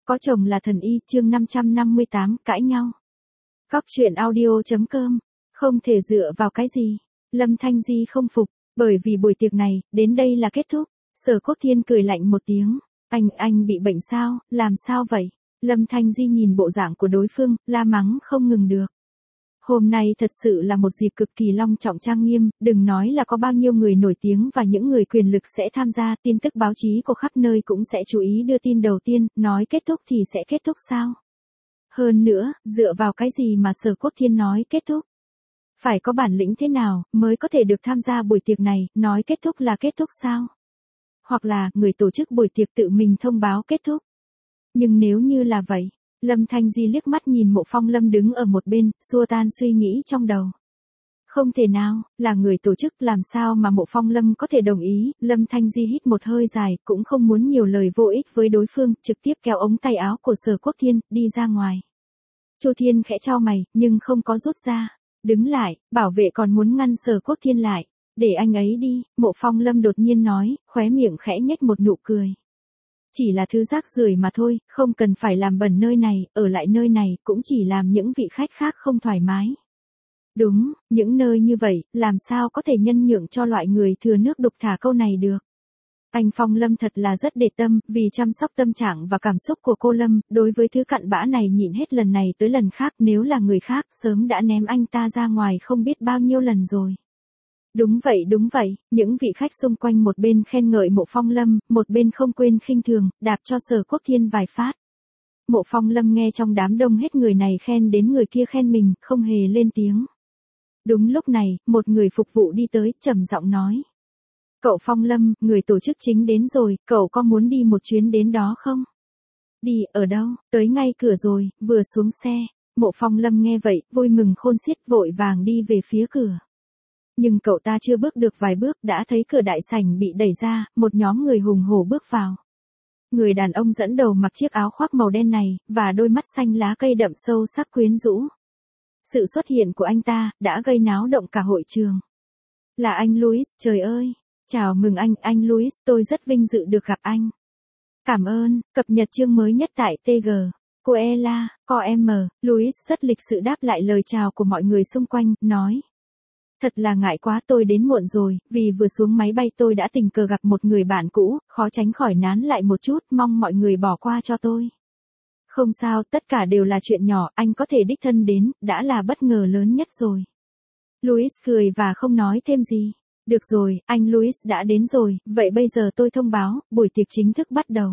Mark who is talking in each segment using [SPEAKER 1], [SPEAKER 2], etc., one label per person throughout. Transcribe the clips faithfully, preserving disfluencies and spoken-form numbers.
[SPEAKER 1] Có chồng là thần y, chương năm trăm năm mươi tám, cãi nhau. Cóc truyện audio chấm com. Không thể dựa vào cái gì. Lâm Thanh Di không phục, bởi vì buổi tiệc này, đến đây là kết thúc. Sở Quốc Thiên cười lạnh một tiếng. Anh, anh bị bệnh sao, làm sao vậy? Lâm Thanh Di nhìn bộ dạng của đối phương, la mắng không ngừng được. Hôm nay thật sự là một dịp cực kỳ long trọng trang nghiêm, đừng nói là có bao nhiêu người nổi tiếng và những người quyền lực sẽ tham gia, tin tức báo chí của khắp nơi cũng sẽ chú ý đưa tin đầu tiên, nói kết thúc thì sẽ kết thúc sao? Hơn nữa, dựa vào cái gì mà Sở Quốc Thiên nói kết thúc? Phải có bản lĩnh thế nào mới có thể được tham gia buổi tiệc này, nói kết thúc là kết thúc sao? Hoặc là, người tổ chức buổi tiệc tự mình thông báo kết thúc. Nhưng nếu như là vậy, Lâm Thanh Di liếc mắt nhìn Mộ Phong Lâm đứng ở một bên, xua tan suy nghĩ trong đầu. Không thể nào, là người tổ chức làm sao mà Mộ Phong Lâm có thể đồng ý, Lâm Thanh Di hít một hơi dài, cũng không muốn nhiều lời vô ích với đối phương, trực tiếp kéo ống tay áo của Sở Quốc Thiên, đi ra ngoài. Chu Thiên khẽ chau mày, nhưng không có rút ra. Đứng lại, bảo vệ còn muốn ngăn Sở Quốc Thiên lại. Để anh ấy đi, Mộ Phong Lâm đột nhiên nói, khóe miệng khẽ nhếch một nụ cười. Chỉ là thứ rác rưởi mà thôi, không cần phải làm bẩn nơi này, ở lại nơi này cũng chỉ làm những vị khách khác không thoải mái. Đúng, những nơi như vậy, làm sao có thể nhân nhượng cho loại người thừa nước đục thả câu này được. Anh Phong Lâm thật là rất để tâm, vì chăm sóc tâm trạng và cảm xúc của cô Lâm, đối với thứ cặn bã này nhịn hết lần này tới lần khác, nếu là người khác, sớm đã ném anh ta ra ngoài không biết bao nhiêu lần rồi. Đúng vậy đúng vậy, những vị khách xung quanh một bên khen ngợi Mộ Phong Lâm, một bên không quên khinh thường, đạp cho Sở Quốc Thiên vài phát. Mộ Phong Lâm nghe trong đám đông hết người này khen đến người kia khen mình, không hề lên tiếng. Đúng lúc này, một người phục vụ đi tới, trầm giọng nói. Cậu Phong Lâm, người tổ chức chính đến rồi, cậu có muốn đi một chuyến đến đó không? Đi, ở đâu? Tới ngay cửa rồi, vừa xuống xe. Mộ Phong Lâm nghe vậy, vui mừng khôn xiết vội vàng đi về phía cửa. Nhưng cậu ta chưa bước được vài bước đã thấy cửa đại sảnh bị đẩy ra, một nhóm người hùng hổ bước vào. Người đàn ông dẫn đầu mặc chiếc áo khoác màu đen này, và đôi mắt xanh lá cây đậm sâu sắc quyến rũ. Sự xuất hiện của anh ta, đã gây náo động cả hội trường. Là anh Louis, trời ơi! Chào mừng anh, anh Louis, tôi rất vinh dự được gặp anh. Cảm ơn, cập nhật chương mới nhất tại tê giê. Coela, co em, Louis rất lịch sự đáp lại lời chào của mọi người xung quanh, nói. Thật là ngại quá tôi đến muộn rồi, vì vừa xuống máy bay tôi đã tình cờ gặp một người bạn cũ, khó tránh khỏi nán lại một chút, mong mọi người bỏ qua cho tôi. Không sao, tất cả đều là chuyện nhỏ, anh có thể đích thân đến, đã là bất ngờ lớn nhất rồi. Louis cười và không nói thêm gì. Được rồi, anh Louis đã đến rồi, vậy bây giờ tôi thông báo, buổi tiệc chính thức bắt đầu.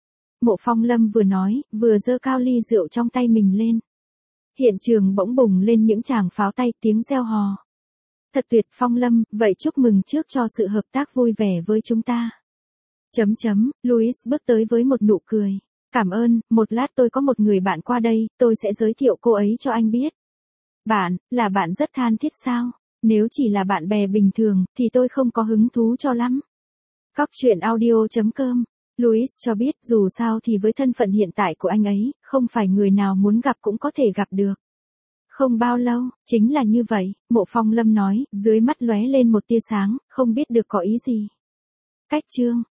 [SPEAKER 1] Mộ Phong Lâm vừa nói, vừa giơ cao ly rượu trong tay mình lên. Hiện trường bỗng bùng lên những tràng pháo tay, tiếng reo hò. Thật tuyệt, Phong Lâm, vậy chúc mừng trước cho sự hợp tác vui vẻ với chúng ta. Chấm chấm, Louis bước tới với một nụ cười. Cảm ơn, một lát tôi có một người bạn qua đây, tôi sẽ giới thiệu cô ấy cho anh biết. Bạn, là bạn rất than thiết sao? Nếu chỉ là bạn bè bình thường, thì tôi không có hứng thú cho lắm. Cóc truyện audio chấm com. Louis cho biết dù sao thì với thân phận hiện tại của anh ấy, không phải người nào muốn gặp cũng có thể gặp được. Không bao lâu, chính là như vậy, Mộ Phong Lâm nói, dưới mắt lóe lên một tia sáng, không biết được có ý gì. Cách chương.